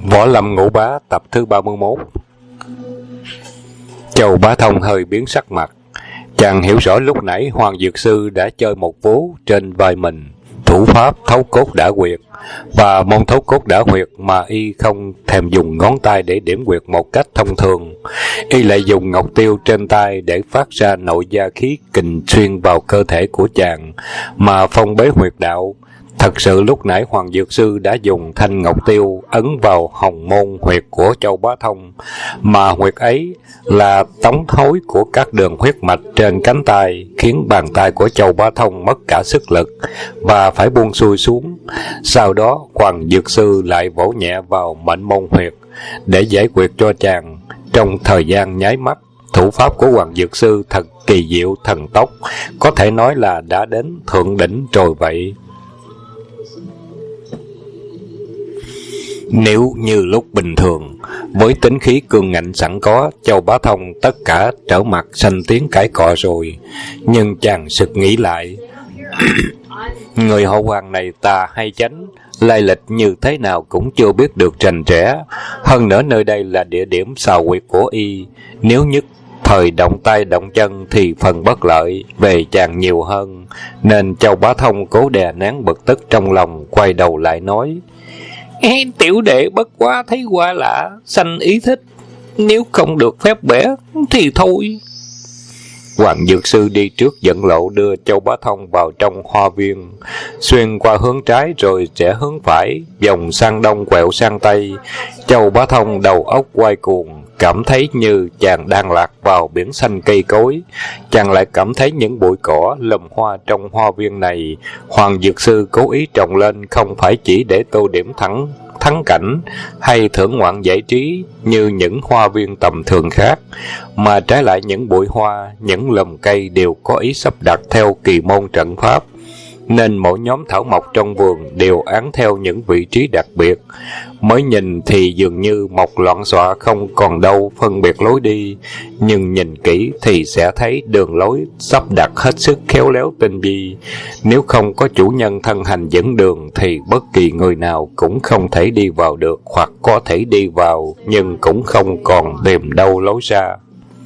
Võ Lâm Ngũ Bá tập thứ 31. Châu Bá Thông hơi biến sắc mặt. Chàng hiểu rõ lúc nãy Hoàng Dược Sư đã chơi một vố trên vai mình, thủ pháp thấu cốt đả huyệt, và môn thấu cốt đả huyệt mà y không thèm dùng ngón tay để điểm huyệt một cách thông thường. Y lại dùng ngọc tiêu trên tay để phát ra nội gia khí kình xuyên vào cơ thể của chàng mà phong bế huyệt đạo. Thật sự lúc nãy Hoàng Dược Sư đã dùng thanh ngọc tiêu ấn vào hồng môn huyệt của Châu Bá Thông, mà huyệt ấy là tống thối của các đường huyết mạch trên cánh tay, khiến bàn tay của Châu Bá Thông mất cả sức lực và phải buông xuôi xuống. Sau đó Hoàng Dược Sư lại vỗ nhẹ vào mệnh môn huyệt để giải quyết cho chàng. Trong thời gian nháy mắt, thủ pháp của Hoàng Dược Sư thật kỳ diệu thần tốc, có thể nói là đã đến thượng đỉnh rồi vậy. Nếu như lúc bình thường, với tính khí cương ngạnh sẵn có, Châu Bá Thông tất cả trở mặt sanh tiếng cãi cọ rồi. Nhưng chàng sực nghĩ lại, người họ Hoàng này tà hay chánh, lai lịch như thế nào cũng chưa biết được rành rẽ. Hơn nữa nơi đây là địa điểm xào quyệt của y, nếu nhất thời động tay động chân thì phần bất lợi về chàng nhiều hơn. Nên Châu Bá Thông cố đè nén bực tức trong lòng, quay đầu lại nói: tiểu đệ bất quá thấy qua lạ, sanh ý thích, nếu không được phép bẻ thì thôi. Hoàng Dược Sư đi trước dẫn lộ đưa Châu Bá Thông vào trong hoa viên, xuyên qua hướng trái rồi rẽ hướng phải, vòng sang đông quẹo sang tây. Châu Bá Thông đầu óc quay cuồng, cảm thấy như chàng đang lạc vào biển xanh cây cối. Chàng lại cảm thấy những bụi cỏ lùm hoa trong hoa viên này Hoàng Dược Sư cố ý trồng lên không phải chỉ để tô điểm thắng cảnh hay thưởng ngoạn giải trí như những hoa viên tầm thường khác, mà trái lại những bụi hoa, những lùm cây đều có ý sắp đặt theo kỳ môn trận pháp, nên mỗi nhóm thảo mộc trong vườn đều án theo những vị trí đặc biệt. Mới nhìn thì dường như mọc loạn xọa không còn đâu phân biệt lối đi, nhưng nhìn kỹ thì sẽ thấy đường lối sắp đặt hết sức khéo léo tinh vi. Nếu không có chủ nhân thân hành dẫn đường thì bất kỳ người nào cũng không thể đi vào được, hoặc có thể đi vào nhưng cũng không còn tìm đâu lối ra.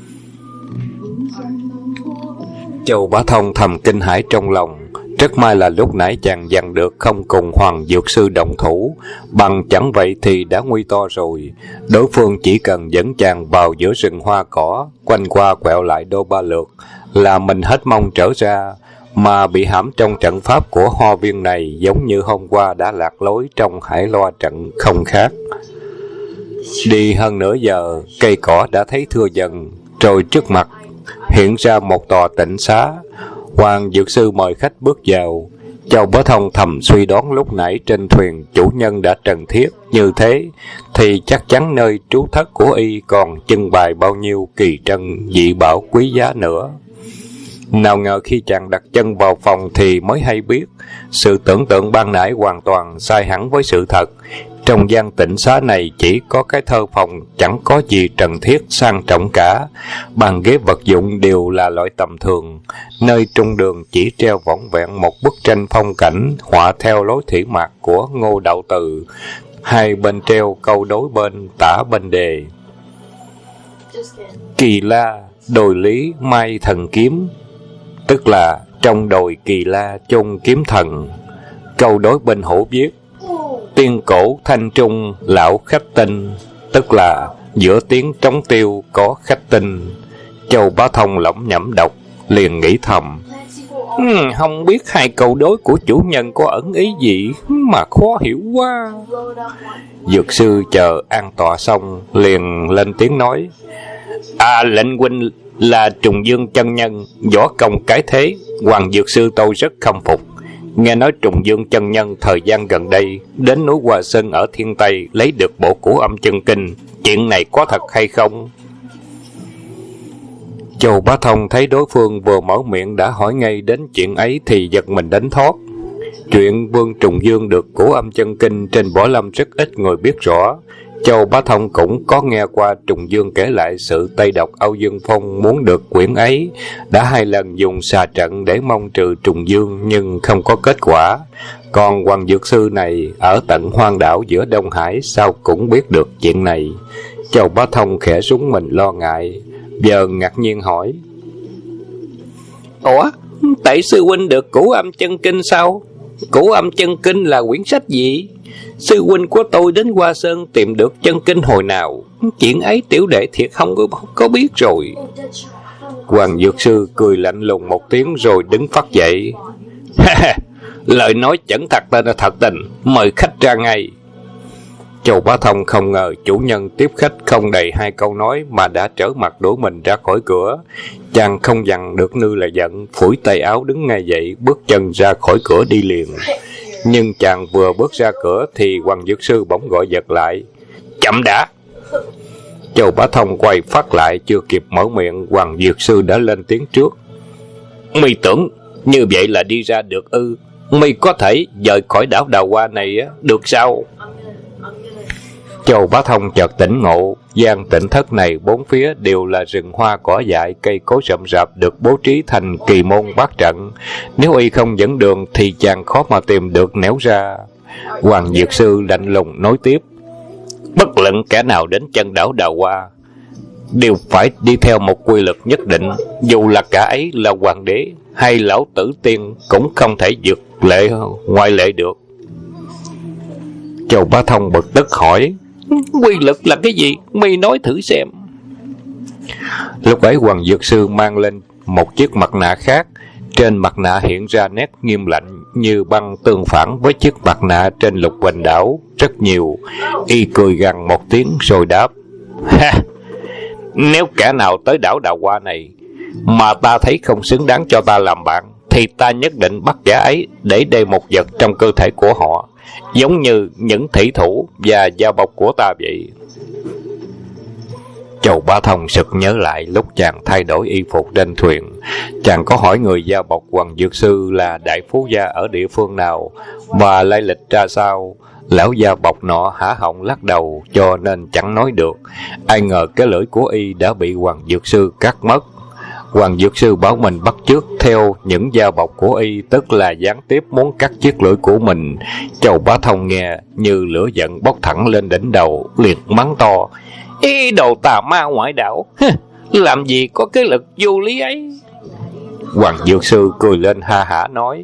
Châu Bá Thông thầm kinh hãi trong lòng. Rất may là lúc nãy chàng dằn được không cùng Hoàng Dược Sư động thủ, bằng chẳng vậy thì đã nguy to rồi. Đối phương chỉ cần dẫn chàng vào giữa rừng hoa cỏ, quanh qua quẹo lại đôi ba lượt là mình hết mong trở ra, mà bị hãm trong trận pháp của hoa viên này giống như hôm qua đã lạc lối trong hải loa trận không khác. Đi hơn nửa giờ, cây cỏ đã thấy thưa dần, rồi trước mặt hiện ra một tòa tịnh xá. Hoàng Dược Sư mời khách bước vào. Châu Bá Thông thầm suy đoán lúc nãy trên thuyền chủ nhân đã trần thiết như thế thì chắc chắn nơi trú thất của y còn trưng bày bao nhiêu kỳ trân dị bảo quý giá nữa. Nào ngờ khi chàng đặt chân vào phòng thì mới hay biết sự tưởng tượng ban nãy hoàn toàn sai hẳn với sự thật. Trong gian tịnh xá này chỉ có cái thơ phòng, chẳng có gì trần thiết sang trọng cả. Bàn ghế vật dụng đều là loại tầm thường. Nơi trung đường chỉ treo vỏn vẹn một bức tranh phong cảnh họa theo lối thủy mạc của Ngô Đạo Từ. Hai bên treo câu đối bên tả bên đề: Kỳ La đồi lý mai thần kiếm, tức là trong đồi Kỳ La chôn kiếm thần. Câu đối bên hổ viết: Tiên cổ thanh trung lão khách tinh, tức là giữa tiếng trống tiêu có khách tinh. Châu Bá Thông lẩm nhẩm đọc, liền nghĩ thầm: không biết hai câu đối của chủ nhân có ẩn ý gì mà khó hiểu quá. Dược Sư chờ an tọa xong liền lên tiếng nói: lệnh huynh là Trùng Dương chân nhân, võ công cái thế, Hoàng Dược Sư tôi rất khâm phục. Nghe nói Trùng Dương chân nhân thời gian gần đây đến núi Hoa Sơn ở Thiên Tây lấy được bộ Cửu Âm chân kinh, chuyện này có thật hay không? Châu Bá Thông thấy đối phương vừa mở miệng đã hỏi ngay đến chuyện ấy thì giật mình đánh thót. Chuyện Vương Trùng Dương được Cửu Âm chân kinh trên võ lâm rất ít người biết rõ, Châu Bá Thông cũng có nghe qua Trùng Dương kể lại sự tây độc Âu Dương Phong muốn được quyển ấy, đã 2 lần dùng xà trận để mong trừ Trùng Dương nhưng không có kết quả. Còn Hoàng Dược Sư này ở tận hoang đảo giữa Đông Hải sao cũng biết được chuyện này. Châu Bá Thông khẽ rúng mình lo ngại, giờ ngạc nhiên hỏi: Ủa, tại sư huynh được Cửu Âm Chân Kinh sao? Cửu Âm Chân Kinh là quyển sách gì? Sư huynh của tôi đến Hoa Sơn tìm được chân kinh hồi nào? Chuyện ấy tiểu đệ thiệt không có biết rồi. Hoàng Dược Sư cười lạnh lùng một tiếng rồi đứng phắt dậy. Lời nói chân thật tên là thật tình, mời khách ra ngay. Châu Bá Thông không ngờ chủ nhân tiếp khách không đầy 2 câu nói mà đã trở mặt đổ mình ra khỏi cửa. Chàng không dằn được nư là giận, phủi tay áo đứng ngay dậy, bước chân ra khỏi cửa đi liền. Nhưng chàng vừa bước ra cửa thì Hoàng Dược Sư bỗng gọi giật lại: Chậm đã! Châu Bá Thông quay phát lại, chưa kịp mở miệng, Hoàng Dược Sư đã lên tiếng trước: Mi tưởng như vậy là đi ra được ư? Mi có thể rời khỏi đảo Đào Hoa này được sao? Châu Bá Thông chợt tỉnh ngộ, gian tịnh thất này bốn phía đều là rừng hoa cỏ dại, cây cối rậm rạp được bố trí thành kỳ môn bát trận. Nếu y không dẫn đường thì chàng khó mà tìm được nẻo ra. Hoàng Dược Sư lạnh lùng nói tiếp: Bất luận kẻ nào đến chân đảo Đào Hoa đều phải đi theo một quy luật nhất định, dù là cả ấy là hoàng đế hay lão tử tiên cũng không thể vượt lệ ngoại lệ được. Châu Bá Thông bực tức hỏi: Quy luật là cái gì? Mi nói thử xem. Lúc ấy Hoàng Dược Sư mang lên một chiếc mặt nạ khác. Trên mặt nạ hiện ra nét nghiêm lạnh như băng, tương phản với chiếc mặt nạ trên Lục Hoành Đảo rất nhiều. Y cười gằn một tiếng rồi đáp: Nếu kẻ nào tới đảo Đào Hoa này mà ta thấy không xứng đáng cho ta làm bạn, thì ta nhất định bắt kẻ ấy để đê một vật trong cơ thể của họ, giống như những thủy thủ và dao bọc của ta vậy. Châu Bá Thông sực nhớ lại lúc chàng thay đổi y phục trên thuyền, chàng có hỏi người giao bọc Hoàng Dược Sư là đại phú gia ở địa phương nào và lai lịch ra sao. Lão giao bọc nọ há họng lắc đầu cho nên chẳng nói được. Ai ngờ cái lưỡi của y đã bị Hoàng Dược Sư cắt mất. Hoàng Dược Sư bảo mình bắt chước theo những dao bọc của y, tức là gián tiếp muốn cắt chiếc lưỡi của mình. Châu Bá Thông nghe như lửa giận bốc thẳng lên đỉnh đầu, liền mắng to: Ý đồ tà ma ngoại đạo, làm gì có cái lực vô lý ấy. Hoàng Dược Sư cười lên ha hả nói: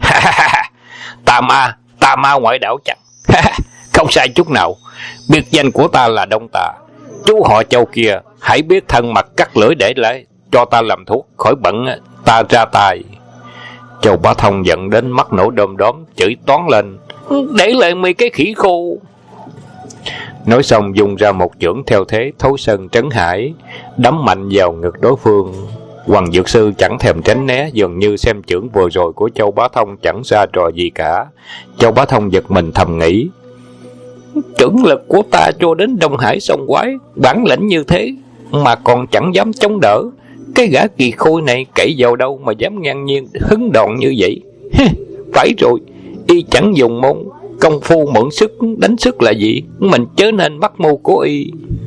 Tà ma ngoại đạo chắc. Không sai chút nào. Biệt danh của ta là Đông Tà. Chú họ Châu kia hãy biết thân mặt cắt lưỡi để lại cho ta làm thuốc, khỏi bận ta ra tay. Châu Bá Thông giận đến mắt nổ đom đóm, chửi toán lên: Để lại mi cái khỉ khô. Nói xong dùng ra một chưởng theo thế thấu sơn trấn hải, đấm mạnh vào ngực đối phương. Hoàng Dược Sư chẳng thèm tránh né, dường như xem chưởng vừa rồi của Châu Bá Thông chẳng ra trò gì cả. Châu Bá Thông giật mình thầm nghĩ: Chưởng lực của ta cho đến Đông Hải sông quái, bản lĩnh như thế mà còn chẳng dám chống đỡ. Cái gã kỳ khôi này cậy vào đâu mà dám ngang nhiên hứng đòn như vậy. Phải rồi, y chẳng dùng môn công phu mượn sức đánh sức là gì, mình chớ nên bắt mưu của y.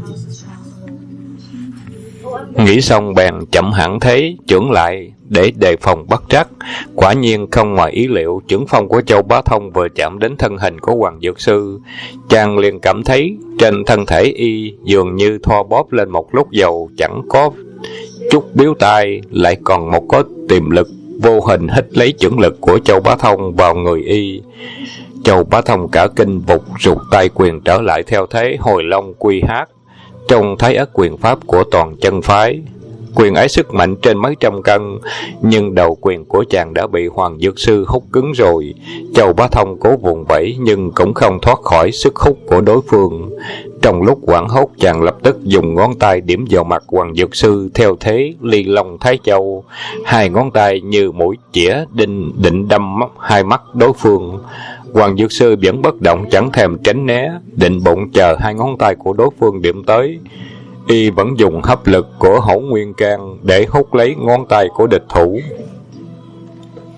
Nghĩ xong bèn chậm hẳn thế, chưởng lại để đề phòng bất trắc. Quả nhiên không ngoài ý liệu, chưởng phong của Châu Bá Thông vừa chạm đến thân hình của Hoàng Dược Sư, chàng liền cảm thấy trên thân thể y dường như thoa bóp lên một lúc dầu, chẳng có chút biếu tai, lại còn một có tiềm lực vô hình hít lấy chưởng lực của Châu Bá Thông vào người y. Châu Bá Thông cả kinh vụt rụt tay quyền trở lại theo thế hồi long quy hát, trong thái ất quyền pháp của toàn chân phái. Quyền ấy sức mạnh trên mấy trăm cân, nhưng đầu quyền của chàng đã bị Hoàng Dược Sư hút cứng rồi. Châu Bá Thông cố vùng vẫy nhưng cũng không thoát khỏi sức hút của đối phương. Trong lúc hoảng hốt, chàng lập tức dùng ngón tay điểm vào mặt Hoàng Dược Sư theo thế ly long thái châu. 2 ngón tay như mũi chĩa định đâm hai mắt đối phương. Hoàng Dược Sư vẫn bất động, chẳng thèm tránh né, định bụng chờ 2 ngón tay của đối phương điểm tới. Y vẫn dùng hấp lực của Hỗn Nguyên Can để hút lấy ngón tay của địch thủ.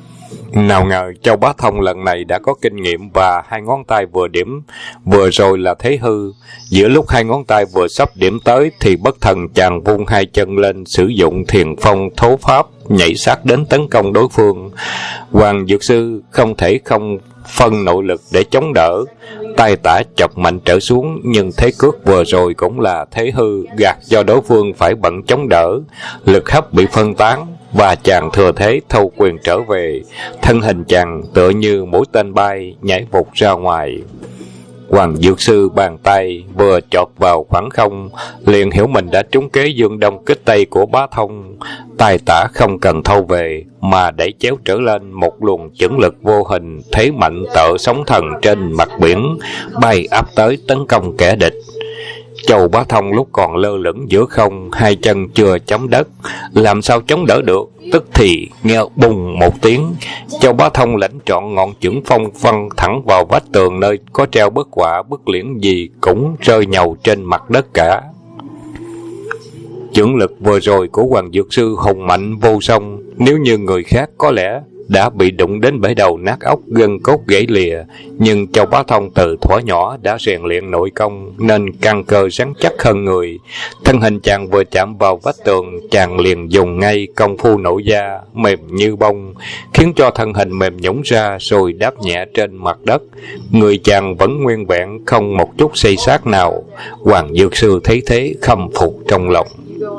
Nào ngờ Châu Bá Thông lần này đã có kinh nghiệm và hai ngón tay vừa điểm vừa rồi là thế hư. Giữa lúc hai ngón tay vừa sắp điểm tới thì bất thần chàng vung hai chân lên, sử dụng thiền phong thố pháp nhảy sát đến tấn công đối phương. Hoàng Dược Sư không thể không phân nội lực để chống đỡ, tay tả chọc mạnh trở xuống, nhưng thế cước vừa rồi cũng là thế hư, gạt cho đối phương phải bận chống đỡ, lực hấp bị phân tán và chàng thừa thế thâu quyền trở về. Thân hình chàng tựa như mũi tên bay nhảy vụt ra ngoài. Hoàng Dược Sư bàn tay vừa chộp vào khoảng không, liền hiểu mình đã trúng kế dương đông kích tây của Bá Thông. Tay tả không cần thâu về mà đẩy chéo trở lên một luồng chưởng lực vô hình, thế mạnh tợ sóng thần trên mặt biển, bay áp tới tấn công kẻ địch. Châu Bá Thông lúc còn lơ lửng giữa không, hai chân chưa chấm đất, làm sao chống đỡ được. Tức thì nghe bùng một tiếng, Châu Bá Thông lãnh trọn ngọn chưởng phong văng thẳng vào vách tường nơi có treo bức họa, bức liễn gì cũng rơi nhầu trên mặt đất cả. Chưởng lực vừa rồi của Hoàng Dược Sư hùng mạnh vô song, nếu như người khác có lẽ đã bị đụng đến bể đầu nát óc, gân cốt gãy lìa, nhưng Châu Bá Thông từ thuở nhỏ đã rèn luyện nội công nên căn cơ rắn chắc hơn người. Thân hình chàng vừa chạm vào vách tường, chàng liền dùng ngay công phu nội gia mềm như bông, khiến cho thân hình mềm nhũn ra rồi đáp nhẹ trên mặt đất. Người chàng vẫn nguyên vẹn, không một chút xây xát nào. Hoàng Dược Sư thấy thế khâm phục trong lòng.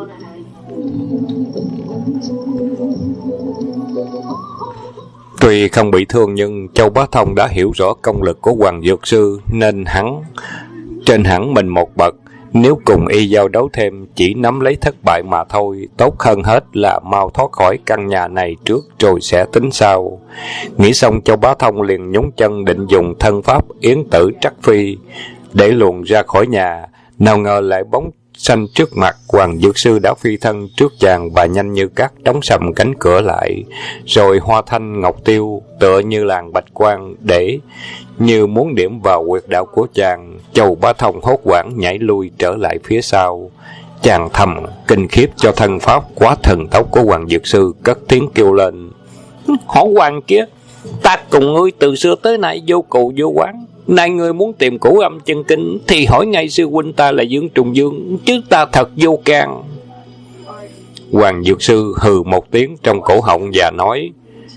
Tuy không bị thương nhưng Châu Bá Thông đã hiểu rõ công lực của Hoàng Dược Sư nên trên hẳn mình một bậc. Nếu cùng y giao đấu thêm chỉ nắm lấy thất bại mà thôi, tốt hơn hết là mau thoát khỏi căn nhà này trước rồi sẽ tính sau. Nghĩ xong, Châu Bá Thông liền nhúng chân định dùng thân pháp yến tử trắc phi để luồn ra khỏi nhà. Nào ngờ lại bóng xanh trước mặt, Hoàng Dược Sư đã phi thân trước chàng và nhanh như cát đóng sầm cánh cửa lại, rồi hoa thanh ngọc tiêu tựa như làn bạch quang để như muốn điểm vào huyệt đạo của chàng. Châu Bá Thông hốt hoảng nhảy lui trở lại phía sau. Chàng thầm kinh khiếp cho thân pháp quá thần tốc của Hoàng Dược Sư, cất tiếng kêu lên: "Hổ Hoàng kia, ta cùng ngươi từ xưa tới nay vô cù vô quán. Nay ngươi muốn tìm Cửu Âm Chân Kinh thì hỏi ngay sư huynh ta là Dương Trùng Dương, chứ ta thật vô can." Hoàng Dược Sư hừ một tiếng trong cổ họng và nói: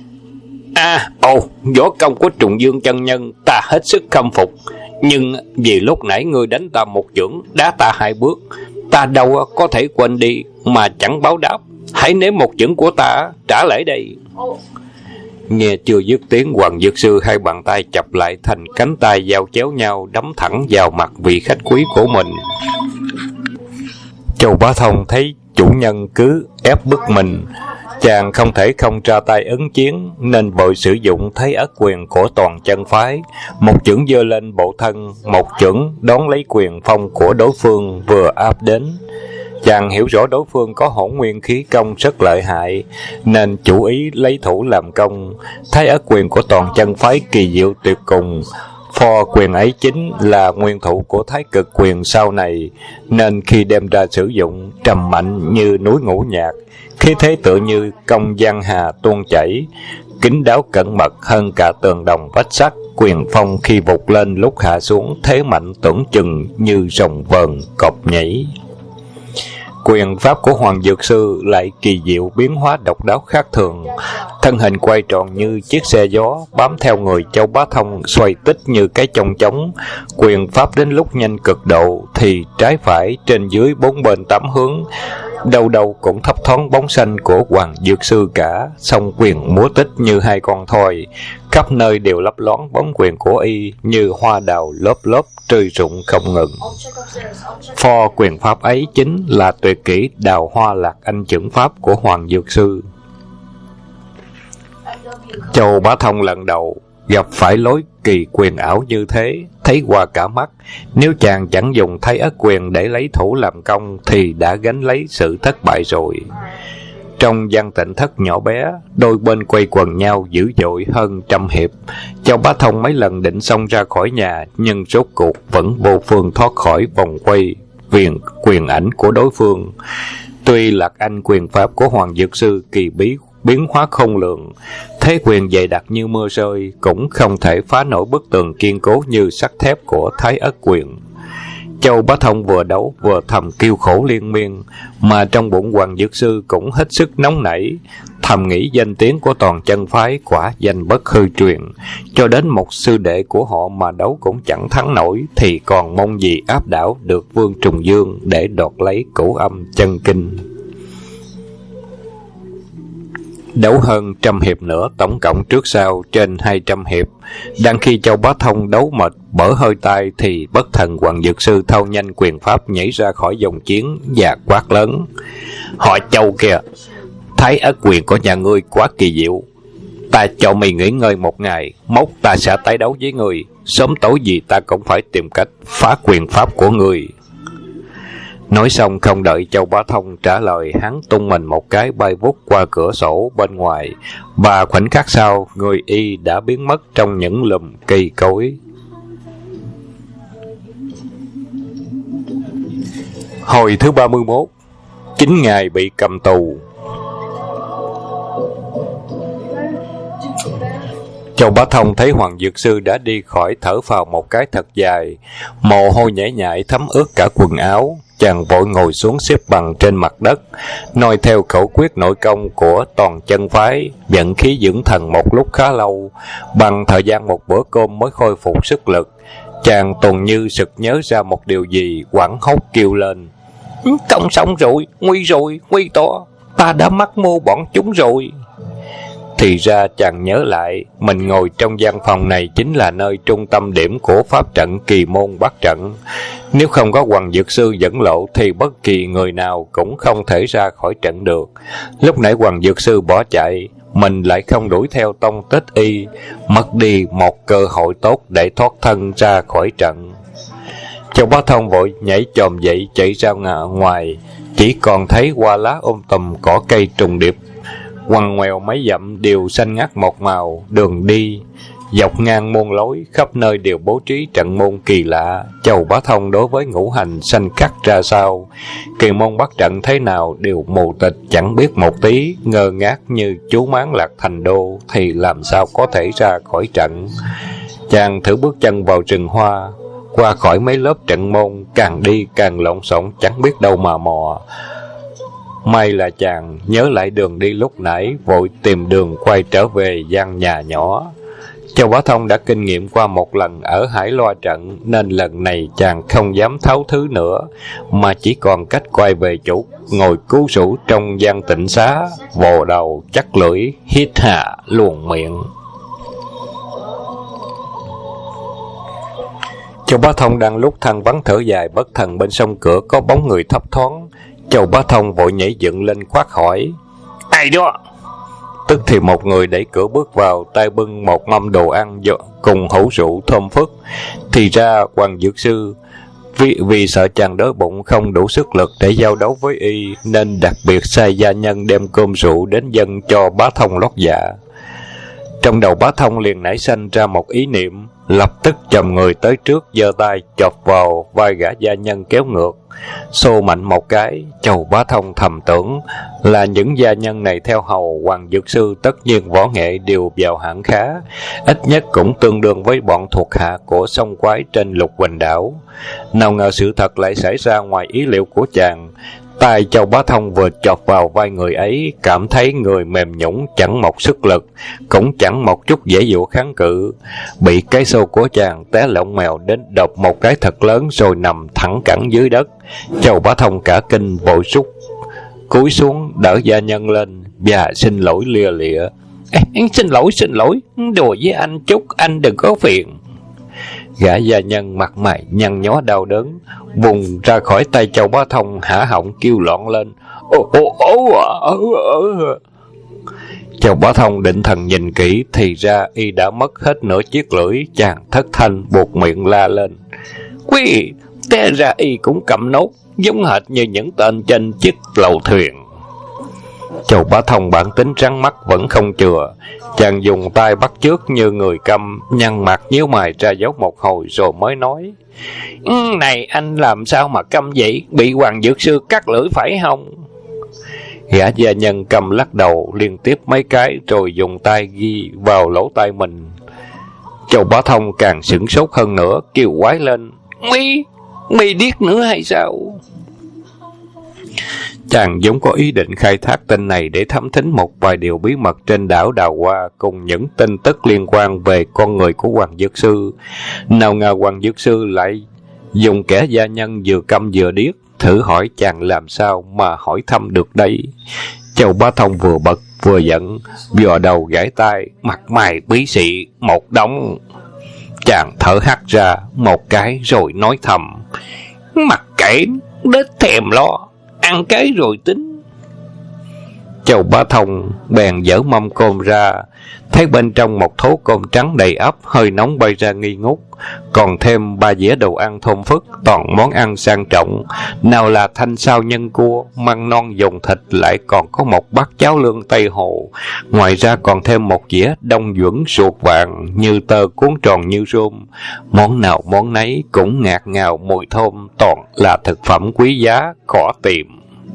Võ công của Trùng Dương chân nhân ta hết sức khâm phục, nhưng vì lúc nãy ngươi đánh ta một chưởng, đá ta hai bước, ta đâu có thể quên đi mà chẳng báo đáp. Hãy nếm một chưởng của ta trả lại đây." Nghe chưa dứt tiếng, Hoàng Dược Sư hai bàn tay chập lại thành cánh tay giao chéo nhau, đấm thẳng vào mặt vị khách quý của mình. Châu Bá Thông thấy chủ nhân cứ ép bức mình, chàng không thể không ra tay ứng chiến nên vội sử dụng Thái Ất Quyền của Toàn Chân Phái, một chưởng giơ lên bộ thân, một chưởng đón lấy quyền phong của đối phương vừa áp đến. Chàng hiểu rõ đối phương có hỗn nguyên khí công rất lợi hại nên chủ ý lấy thủ làm công. Thái Ất Quyền của Toàn Chân Phái kỳ diệu tuyệt cùng. Pho quyền ấy chính là nguyên thủ của Thái Cực Quyền sau này, nên khi đem ra sử dụng trầm mạnh như núi Ngũ Nhạc, khí thế tựa như công giang hà tuôn chảy, kín đáo cẩn mật hơn cả tường đồng vách sắt. Quyền phong khi vụt lên lúc hạ xuống, thế mạnh tưởng chừng như rồng vờn cọp nhảy. Quyền pháp của Hoàng Dược Sư lại kỳ diệu biến hóa độc đáo khác thường. Thân hình quay tròn như chiếc xe gió, bám theo người Châu Bá Thông xoay tích như cái chong chóng. Quyền pháp đến lúc nhanh cực độ thì trái phải trên dưới bốn bên tám hướng, đâu đâu cũng thấp thoáng bóng xanh của Hoàng Dược Sư cả. Song quyền múa tích như hai con thoi, khắp nơi đều lấp loáng bóng quyền của y như hoa đào lớp lớp rơi rụng không ngừng. Pho quyền pháp ấy chính là tuyệt kỹ Đào Hoa Lạc Anh chưởng pháp của Hoàng Dược Sư. Châu Bá Thông lần đầu gặp phải lối kỳ quyền ảo như thế, thấy qua cả mắt. Nếu chàng chẳng dùng Thái Ất Quyền để lấy thủ làm công thì đã gánh lấy sự thất bại rồi. Trong gian tịnh thất nhỏ bé, đôi bên quay quần nhau dữ dội hơn 100 hiệp. Châu Bá Thông mấy lần định xông ra khỏi nhà, nhưng rốt cuộc vẫn vô phương thoát khỏi vòng quay quyền ảnh của đối phương. Tuy Lạc Anh quyền pháp của Hoàng Dược Sư kỳ bí biến hóa khôn lường. Thế quyền dày đặc như mưa rơi, cũng không thể phá nổi bức tường kiên cố như sắt thép của Thái Ất quyền. Châu Bá Thông vừa đấu vừa thầm kêu khổ liên miên, mà trong bụng Hoàng Dược Sư cũng hết sức nóng nảy, thầm nghĩ danh tiếng của toàn chân phái quả danh bất hư truyền, cho đến một sư đệ của họ mà đấu cũng chẳng thắng nổi, thì còn mong gì áp đảo được Vương Trùng Dương để đoạt lấy Cửu Âm chân kinh. Đấu hơn 100 hiệp nữa, tổng cộng trước sau trên 200 hiệp. Đang khi Châu Bá Thông đấu mệt bở hơi tai, thì bất thần Hoàng Dược Sư thao nhanh quyền pháp nhảy ra khỏi dòng chiến và quát lớn: "Họ Châu kìa, Thái Ất quyền của nhà ngươi quá kỳ diệu. Ta cho mày nghỉ ngơi một ngày, mốt ta sẽ tái đấu với ngươi. Sớm tối gì ta cũng phải tìm cách phá quyền pháp của ngươi." Nói xong không đợi Châu Bá Thông trả lời, hắn tung mình một cái bay vút qua cửa sổ bên ngoài, và khoảnh khắc sau người y đã biến mất trong những lùm cây cối. Hồi thứ 31, 9 ngày bị cầm tù. Châu Bá Thông thấy Hoàng Dược Sư đã đi khỏi, thở phào một cái thật dài, mồ hôi nhễ nhại thấm ướt cả quần áo. Chàng vội ngồi xuống xếp bằng trên mặt đất, noi theo khẩu quyết nội công của toàn chân phái, vận khí dưỡng thần một lúc khá lâu. Bằng thời gian một bữa cơm mới khôi phục sức lực, chàng tuần như sực nhớ ra một điều gì, hoảng hốt kêu lên: "Không xong rồi, nguy to, ta đã mắc mưu bọn chúng rồi." Thì ra chàng nhớ lại, mình ngồi trong gian phòng này chính là nơi trung tâm điểm của pháp trận Kỳ Môn Bắt Trận. Nếu không có Hoàng Dược Sư dẫn lộ thì bất kỳ người nào cũng không thể ra khỏi trận được. Lúc nãy Hoàng Dược Sư bỏ chạy, mình lại không đuổi theo tông tích y, mất đi một cơ hội tốt để thoát thân ra khỏi trận. Châu Bá Thông vội nhảy chồm dậy chạy ra ngoài, chỉ còn thấy hoa lá tùm, cỏ cây trùng điệp quằn ngoèo mấy dặm đều xanh ngắt một màu. Đường đi dọc ngang môn lối, khắp nơi đều bố trí trận môn kỳ lạ. Châu Bá Thông đối với ngũ hành xanh khắc ra sao, Kỳ Môn Bắt Trận thế nào đều mù tịch chẳng biết một tí, ngơ ngác như chú mán lạc thành đô, thì làm sao có thể ra khỏi trận. Chàng thử bước chân vào rừng hoa, qua khỏi mấy lớp trận môn, càng đi càng lộn xộn chẳng biết đâu mà mò. May là chàng nhớ lại đường đi lúc nãy, vội tìm đường quay trở về gian nhà nhỏ. Châu Bá Thông đã kinh nghiệm qua một lần ở Hải Loa trận, nên lần này chàng không dám tháo thứ nữa, mà chỉ còn cách quay về chỗ ngồi cứu rũ trong gian tịnh xá, vồ đầu chắc lưỡi, hít hà luồn miệng. Châu Bá Thông đang lúc than vắng thở dài, bất thần bên sông cửa có bóng người thấp thoáng. Châu Bá Thông vội nhảy dựng lên quát hỏi: "Ai đó?" Tức thì một người đẩy cửa bước vào, tay bưng một mâm đồ ăn cùng hũ rượu thơm phức. Thì ra Hoàng Dược Sư vì sợ chàng đói bụng không đủ sức lực để giao đấu với y, nên đặc biệt sai gia nhân đem cơm rượu đến dâng cho Bá Thông lót dạ. Trong đầu Bá Thông liền nảy sanh ra một ý niệm, lập tức chồm người tới trước, giơ tay chộp vào vai gã gia nhân kéo ngược, xô mạnh một cái. Châu Bá Thông thầm tưởng là những gia nhân này theo hầu Hoàng Dược Sư tất nhiên võ nghệ đều vào hạng khá, ít nhất cũng tương đương với bọn thuộc hạ của sông quái trên Lục Huỳnh đảo. Nào ngờ sự thật lại xảy ra ngoài ý liệu của chàng. Tay Châu Bá Thông vừa chọc vào vai người ấy, cảm thấy người mềm nhũn, chẳng một sức lực, cũng chẳng một chút dễ dụ kháng cự. Bị cái xô của chàng té lộn mèo đến độc một cái thật lớn, rồi nằm thẳng cẳng dưới đất. Châu Bá Thông cả kinh vội rút cúi xuống đỡ gia nhân lên và xin lỗi lia lịa: Xin lỗi, đùa với anh chút, anh đừng có phiền." Gã gia nhân mặt mày nhăn nhó đau đớn, vùng ra khỏi tay Châu Bá Thông, hả họng kêu loạn lên: Châu Bá Thông định thần nhìn kỹ, thì ra y đã mất hết nửa chiếc lưỡi. Chàng thất thanh buộc miệng la lên: "Quý, té ra y cũng cầm nốt, giống hệt như những tên trên chiếc lầu thuyền." Châu Bá Thông bản tính rắn mắt vẫn không chừa, chàng dùng tay bắt chước như người câm, nhăn mặt nhíu mày ra dấu một hồi rồi mới nói: "Này anh làm sao mà câm vậy? Bị Hoàng Dược Sư cắt lưỡi phải không?" Gã gia nhân cầm lắc đầu liên tiếp mấy cái, rồi dùng tay ghi vào lỗ tai mình. Châu Bá Thông càng sửng sốt hơn nữa, kêu quái lên: Mi điếc nữa hay sao? Chàng giống có ý định khai thác tên này để thám thính một vài điều bí mật trên đảo Đào Hoa, cùng những tin tức liên quan về con người của Hoàng Dược Sư. Nào ngờ Hoàng Dược Sư lại dùng kẻ gia nhân vừa câm vừa điếc, thử hỏi chàng làm sao mà hỏi thăm được đây. Châu Bá Thông vừa bực vừa giận, vò đầu gãi tai, mặt mày bí xị một đống. Chàng thở hắt ra một cái rồi nói thầm: mặc kệ, đếch thèm lo, ăn cái rồi tính. Châu Bá Thông bèn dở mâm cơm ra, thấy bên trong một thố cơm trắng đầy ắp, hơi nóng bay ra nghi ngút, còn thêm 3 dĩa đồ ăn thơm phức, toàn món ăn sang trọng. Nào là thanh sao nhân cua, măng non dùng thịt, lại còn có một bát cháo lương Tây Hồ. Ngoài ra còn thêm một dĩa đông dưỡng ruột vàng như tơ cuốn tròn như rơm. Món nào món nấy cũng ngạt ngào mùi thơm, toàn là thực phẩm quý giá khó tìm.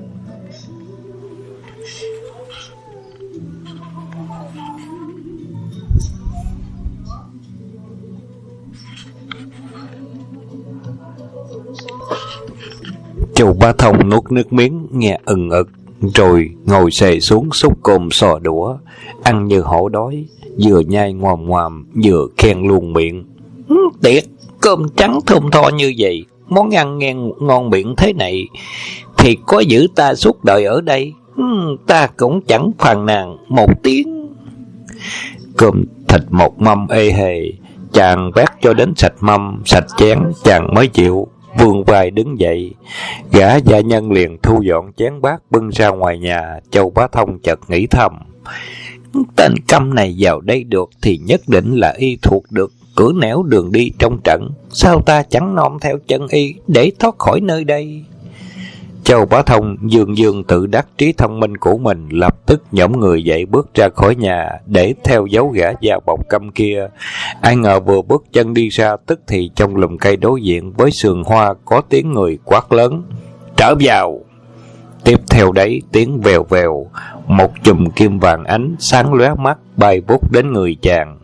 Châu Bá Thông nuốt nước miếng nghe ừng ực, rồi ngồi xề xuống xúc cơm sò đũa, ăn như hổ đói, vừa nhai ngoàm ngoàm vừa khen luôn miệng: Tiệt, cơm trắng thơm tho như vậy, món ăn nghe ngon miệng thế này, thì có giữ ta suốt đời ở đây, ta cũng chẳng phàn nàn một tiếng. Cơm thịt một mâm ê hề, chàng vét cho đến sạch mâm sạch chén chàng mới chịu vươn vai đứng dậy. Gã gia nhân liền thu dọn chén bát bưng ra ngoài nhà. Châu Bá Thông chợt nghĩ thầm: tên câm này vào đây được thì nhất định là y thuộc được cửa nẻo đường đi trong trận, sao ta chẳng nom theo chân y để thoát khỏi nơi đây? Châu Bá Thông dương dương tự đắc trí thông minh của mình, lập tức nhổm người dậy bước ra khỏi nhà để theo dấu gã già bọc câm kia. Ai ngờ vừa bước chân đi ra, tức thì trong lùm cây đối diện với sườn hoa có tiếng người quát lớn: trở vào! Tiếp theo đấy tiếng vèo vèo, một chùm kim vàng ánh sáng lóe mắt bay vút đến người chàng.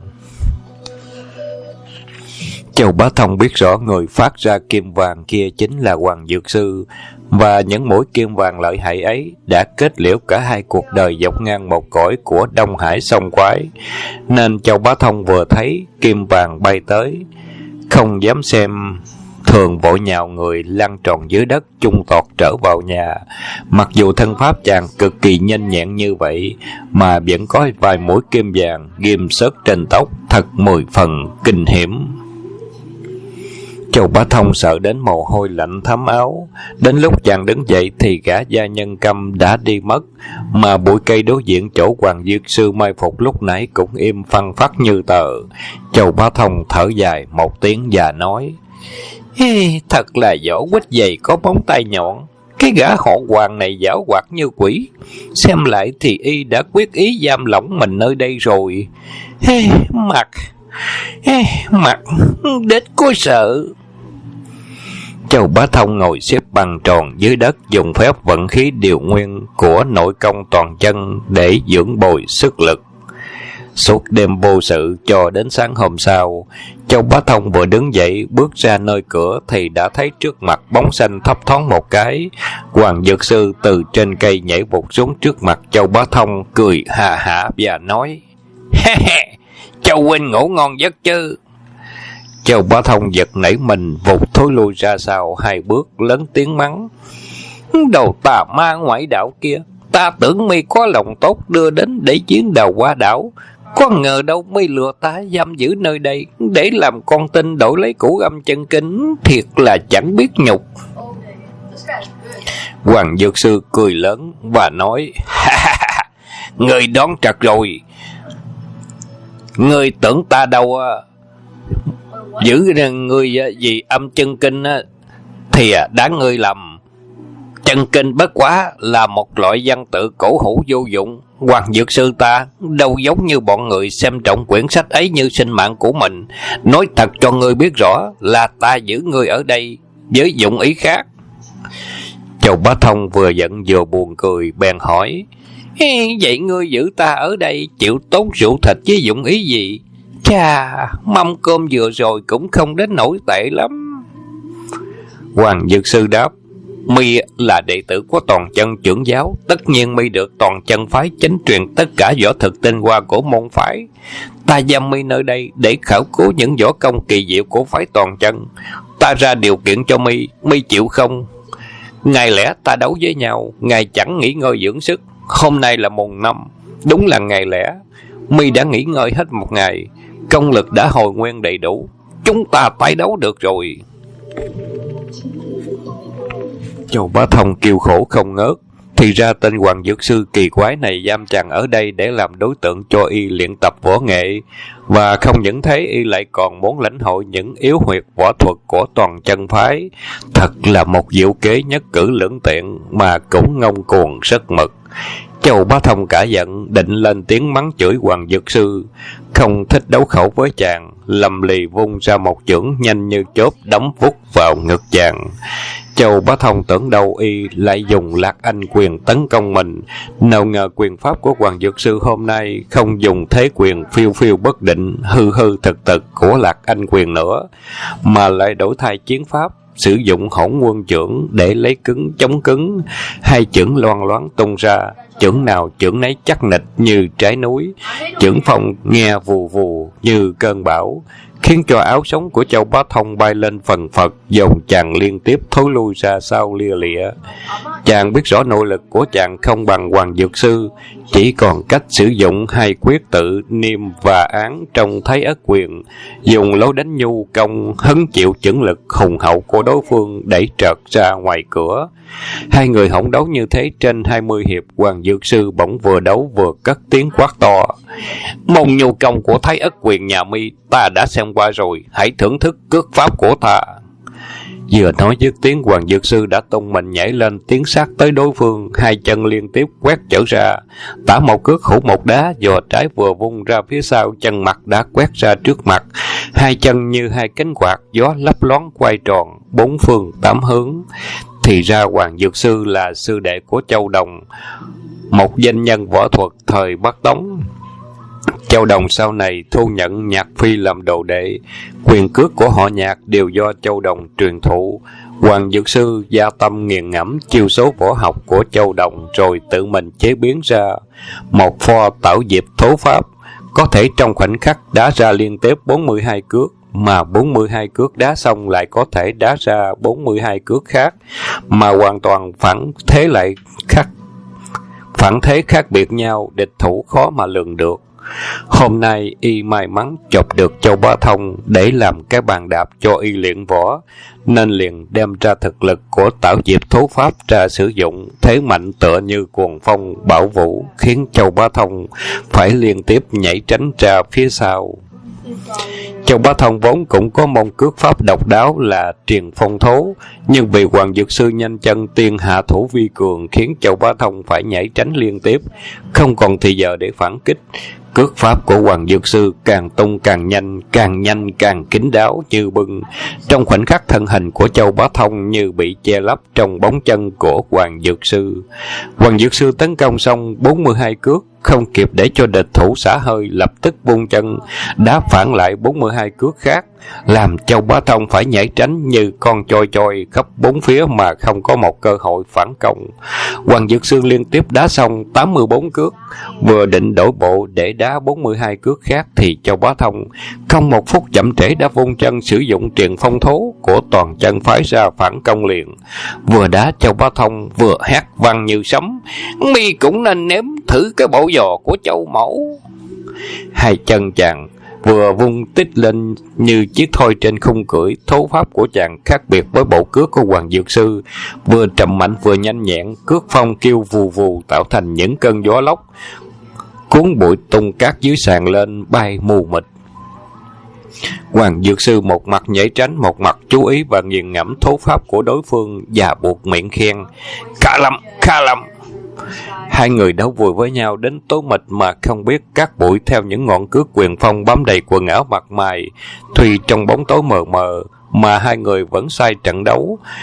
Châu Bá Thông biết rõ người phát ra kim vàng kia chính là Hoàng Dược Sư, và những mũi kim vàng lợi hại ấy đã kết liễu cả hai cuộc đời dọc ngang một cõi của Đông Hải sông Quái. Nên Châu Bá Thông vừa thấy kim vàng bay tới, không dám xem thường, vội nhào người lăn tròn dưới đất chung tọt trở vào nhà. Mặc dù thân pháp chàng cực kỳ nhanh nhẹn như vậy, mà vẫn có vài mũi kim vàng ghim sớt trên tóc, thật 10 phần kinh hiểm. Châu Bá Thông sợ đến mồ hôi lạnh thấm áo. Đến lúc chàng đứng dậy thì gã gia nhân câm đã đi mất, mà bụi cây đối diện chỗ Hoàng Dược Sư mai phục lúc nãy cũng im phăng phắc như tờ. Châu Bá Thông thở dài một tiếng và nói: thật là vỏ quýt dày có móng tay nhọn. Cái gã họ Hoàng này giảo hoạt như quỷ, xem lại thì y đã quyết ý giam lỏng mình nơi đây rồi. Mặt đếch có sợ. Châu Bá Thông ngồi xếp bằng tròn dưới đất, dùng phép vận khí điều nguyên của nội công toàn chân để dưỡng bồi sức lực. Suốt đêm vô sự cho đến sáng hôm sau, Châu Bá Thông vừa đứng dậy bước ra nơi cửa thì đã thấy trước mặt bóng xanh thấp thoáng một cái. Hoàng Dược Sư từ trên cây nhảy vụt xuống trước mặt Châu Bá Thông, cười hà hả và nói: Châu huynh ngủ ngon giấc chứ? Châu Bá Thông giật nảy mình vụt thối lui ra sau 2 bước, lớn tiếng mắng: đồ tà ma ngoại đạo kia, ta tưởng mi có lòng tốt đưa đến để chiến Đào Hoa đảo, có ngờ đâu mi lừa ta giam giữ nơi đây để làm con tin đổi lấy củ âm chân kinh, thiệt là chẳng biết nhục. Hoàng Dược Sư cười lớn và nói: người đoán trật rồi. Người tưởng ta đâu giữ người gì âm chân kinh thì đáng ngươi lầm. Chân kinh bất quá là một loại văn tự cổ hủ vô dụng. Hoàng Dược Sư ta đâu giống như bọn người xem trọng quyển sách ấy như sinh mạng của mình. Nói thật cho ngươi biết rõ là ta giữ ngươi ở đây với dụng ý khác. Châu Bá Thông vừa giận vừa buồn cười, bèn hỏi: vậy ngươi giữ ta ở đây chịu tốn rượu thịt với dụng ý gì? Chà, mâm cơm vừa rồi cũng không đến nổi tệ lắm. Hoàng Dược Sư đáp: mi là đệ tử của Toàn Chân trưởng giáo, tất nhiên mi được Toàn Chân phái chánh truyền tất cả võ thực tinh hoa của môn phái. Ta giam mi nơi đây để khảo cứu những võ công kỳ diệu của phái Toàn Chân. Ta ra điều kiện cho mi chịu không? Ngày lẽ ta đấu với nhau, ngày chẳng nghỉ ngơi dưỡng sức. Hôm nay là mùng 5, đúng là ngày lẽ. mi đã nghỉ ngơi hết một ngày, công lực đã hồi nguyên đầy đủ, chúng ta tái đấu được rồi. Châu Bá Thông kêu khổ không ngớt. Thì ra tên Hoàng Dược Sư kỳ quái này giam chàng ở đây để làm đối tượng cho y luyện tập võ nghệ. Và không những thế, y lại còn muốn lãnh hội những yếu huyệt võ thuật của Toàn Chân phái. Thật là một diệu kế nhất cử lưỡng tiện mà cũng ngông cuồng rất mực. Châu Bá Thông cả giận, định lên tiếng mắng chửi Hoàng Dược Sư, không thích đấu khẩu với chàng, lầm lì vung ra một chưởng nhanh như chớp đấm vút vào ngực chàng. Châu Bá Thông tưởng đâu y lại dùng Lạc Anh quyền tấn công mình, nào ngờ quyền pháp của Hoàng Dược Sư hôm nay không dùng thế quyền phiêu phiêu bất định, hư hư thực thực của Lạc Anh quyền nữa, mà lại đổi thay chiến pháp, sử dụng Hỗn Quân chưởng để lấy cứng chống cứng. Hai chưởng loang loáng tung ra, chưởng nào chưởng nấy chắc nịch như trái núi, chưởng phong nghe vù vù như cơn bão, khiến cho áo sống của Châu Bá Thông bay lên phần phật, dồn chàng liên tiếp thối lui ra sau lia lịa. Chàng biết rõ nội lực của chàng không bằng Hoàng Dược Sư, chỉ còn cách sử dụng hai quyết tự niêm và án trong Thái Ất quyền, dùng lối đánh nhu công hứng chịu chưởng lực hùng hậu của đối phương đẩy trật ra ngoài cửa. Hai người hỗn đấu như thế trên 20 hiệp, Hoàng Dược Sư bỗng vừa đấu vừa cất tiếng quát to: môn nhu công của Thái Ất quyền nhà mi ta đã xem qua rồi, hãy thưởng thức cước pháp của ta. Vừa nói dứt tiếng, Hoàng Dược Sư đã tung mình nhảy lên tiến sát tới đối phương, hai chân liên tiếp quét trở ra, tả một cước hữu một đá, giò trái vừa vung ra phía sau, chân mặt đã quét ra trước mặt, hai chân như hai cánh quạt, gió lấp loáng quay tròn bốn phương tám hướng. Thì ra Hoàng Dược Sư là sư đệ của Châu Đồng, một danh nhân võ thuật thời Bắc Tống. Châu Đồng sau này thu nhận Nhạc Phi làm đồ đệ, quyền cước của họ Nhạc đều do Châu Đồng truyền thụ. Hoàng Dược Sư gia tâm nghiền ngẫm chiêu số võ học của Châu Đồng, rồi tự mình chế biến ra một pho tảo diệp thố pháp, có thể trong khoảnh khắc đá ra liên tiếp 42 cước, mà 42 cước đá xong lại có thể đá ra 42 cước khác, mà hoàn toàn phản thế khác biệt nhau, địch thủ khó mà lường được. Hôm nay y may mắn chọc được Châu Bá Thông để làm cái bàn đạp cho y luyện võ, nên liền đem ra thực lực của tảo diệp thố pháp ra sử dụng, thế mạnh tựa như cuồng phong bão vũ, khiến Châu Bá Thông phải liên tiếp nhảy tránh ra phía sau. Châu Bá Thông vốn cũng có môn cước pháp độc đáo là Triền Phong Thố, nhưng vì Hoàng Dược Sư nhanh chân tiên hạ thủ vi cường, khiến Châu Bá Thông phải nhảy tránh liên tiếp, không còn thì giờ để phản kích. Cước pháp của Hoàng Dược Sư càng tung càng nhanh càng kín đáo như bưng. Trong khoảnh khắc, thân hình của Châu Bá Thông như bị che lấp trong bóng chân của Hoàng Dược Sư. Hoàng Dược Sư tấn công xong 42 cước, không kịp để cho địch thủ xả hơi, lập tức vung chân đá phản lại 42 cước khác, làm Châu Bá Thông phải nhảy tránh như con choi choi khắp bốn phía mà không có một cơ hội phản công. Hoàng Dược Sư liên tiếp đá xong 84 cước, vừa định đổi bộ để đá 42 cước khác, thì Châu Bá Thông không một phút chậm trễ đã vung chân sử dụng Triền Phong Thố của Toàn Chân phái ra phản công liền. Vừa đá, Châu Bá Thông vừa hét vang như sấm: mi cũng nên nếm thử cái bộ giò của Châu mẫu. Hai chân chàng vừa vung tích lên như chiếc thoi trên khung cưỡi. Thố pháp của chàng khác biệt với bộ cước của Hoàng Dược Sư, vừa trầm mạnh vừa nhanh nhẹn, cước phong kêu vù vù tạo thành những cơn gió lốc, cuốn bụi tung cát dưới sàn lên bay mù mịt. Hoàng Dược Sư một mặt nhảy tránh, một mặt chú ý và nghiền ngẫm thố pháp của đối phương, và buộc miệng khen: khá lắm. Hai người đấu vui với nhau đến tối mịt mà không biết cát bụi theo những ngọn cước quyền phong bám đầy quần áo mặt mày. Tuy trong bóng tối mờ mờ mà hai người vẫn say trận đấu,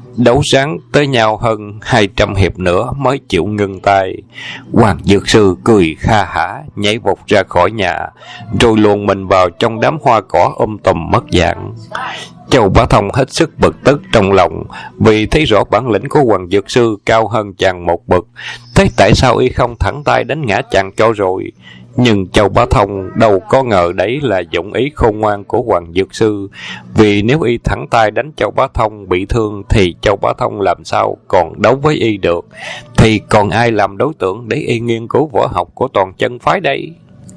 đấu sáng tới nhau hơn 200 hiệp nữa mới chịu ngưng tay. Hoàng Dược Sư cười kha hả, nhảy vọt ra khỏi nhà, rồi luồn mình vào trong đám hoa cỏ tùm mất dạng. Châu Bá Thông hết sức bực tức trong lòng, vì thấy rõ bản lĩnh của Hoàng Dược Sư cao hơn chàng một bậc. Thế tại sao y không thẳng tay đánh ngã chàng cho rồi? Nhưng Châu Bá Thông đâu có ngờ đấy là dụng ý khôn ngoan của Hoàng Dược Sư. Vì nếu y thẳng tay đánh Châu Bá Thông bị thương, thì Châu Bá Thông làm sao còn đấu với y được? Thì còn ai làm đối tượng để y nghiên cứu võ học của toàn chân phái đây?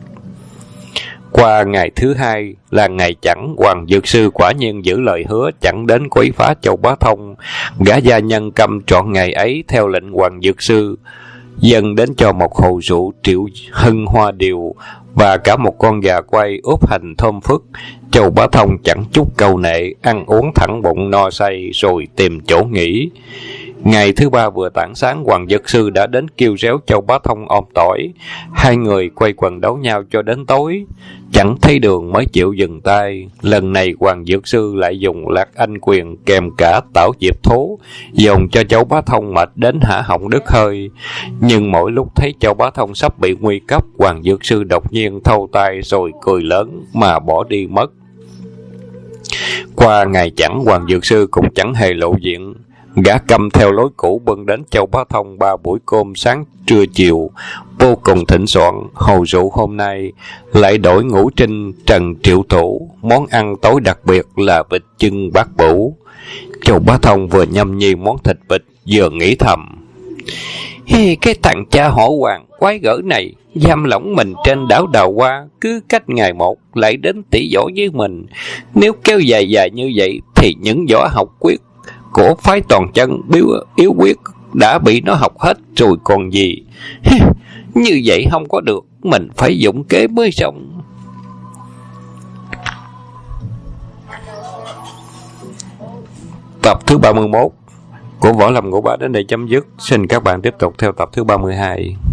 Qua ngày thứ hai là ngày chẵn, Hoàng Dược Sư quả nhiên giữ lời hứa chẳng đến quấy phá Châu Bá Thông. Gã gia nhân Câm trọn ngày ấy theo lệnh Hoàng Dược Sư dâng đến cho một hồ rượu triệu hưng hoa điều và cả một con gà quay ướp hành thơm phức. Châu Bá Thông chẳng chút câu nệ, ăn uống thẳng bụng no say rồi tìm chỗ nghỉ. Ngày thứ ba vừa tảng sáng, Hoàng Dược Sư đã đến kêu réo Châu Bá Thông ôm tỏi. Hai người quay quần đấu nhau cho đến tối, chẳng thấy đường mới chịu dừng tay. Lần này Hoàng Dược Sư lại dùng Lạc Anh quyền kèm cả Tảo Diệp Thố, dồn cho Châu Bá Thông mệt đến hả họng đứt hơi. Nhưng mỗi lúc thấy Châu Bá Thông sắp bị nguy cấp, Hoàng Dược Sư đột nhiên thâu tay rồi cười lớn mà bỏ đi mất. Qua ngày chẵn, Hoàng Dược Sư cũng chẳng hề lộ diện. Gã Câm theo lối cũ bưng đến Châu Bá Thông 3 buổi cơm sáng trưa chiều, vô cùng thịnh soạn. Hồ rượu hôm nay lại đổi ngũ trinh trần triệu thủ, món ăn tối đặc biệt là vịt chưng bát bủ. Châu Bá Thông vừa nhâm nhi món thịt vịt, vừa nghĩ thầm: cái thằng cha họ Hoàng quái gở này giam lỏng mình trên đảo Đào Hoa, cứ cách ngày một lại đến tỉ võ với mình. Nếu kéo dài dài như vậy thì những võ học quyết của phái toàn chân yếu quyết đã bị nó học hết rồi còn gì. Như vậy không có được, mình phải dụng kế mới xong. Tập thứ 31 của Võ Lâm Ngũ Bá đến đây chấm dứt. Xin các bạn tiếp tục theo tập thứ 32.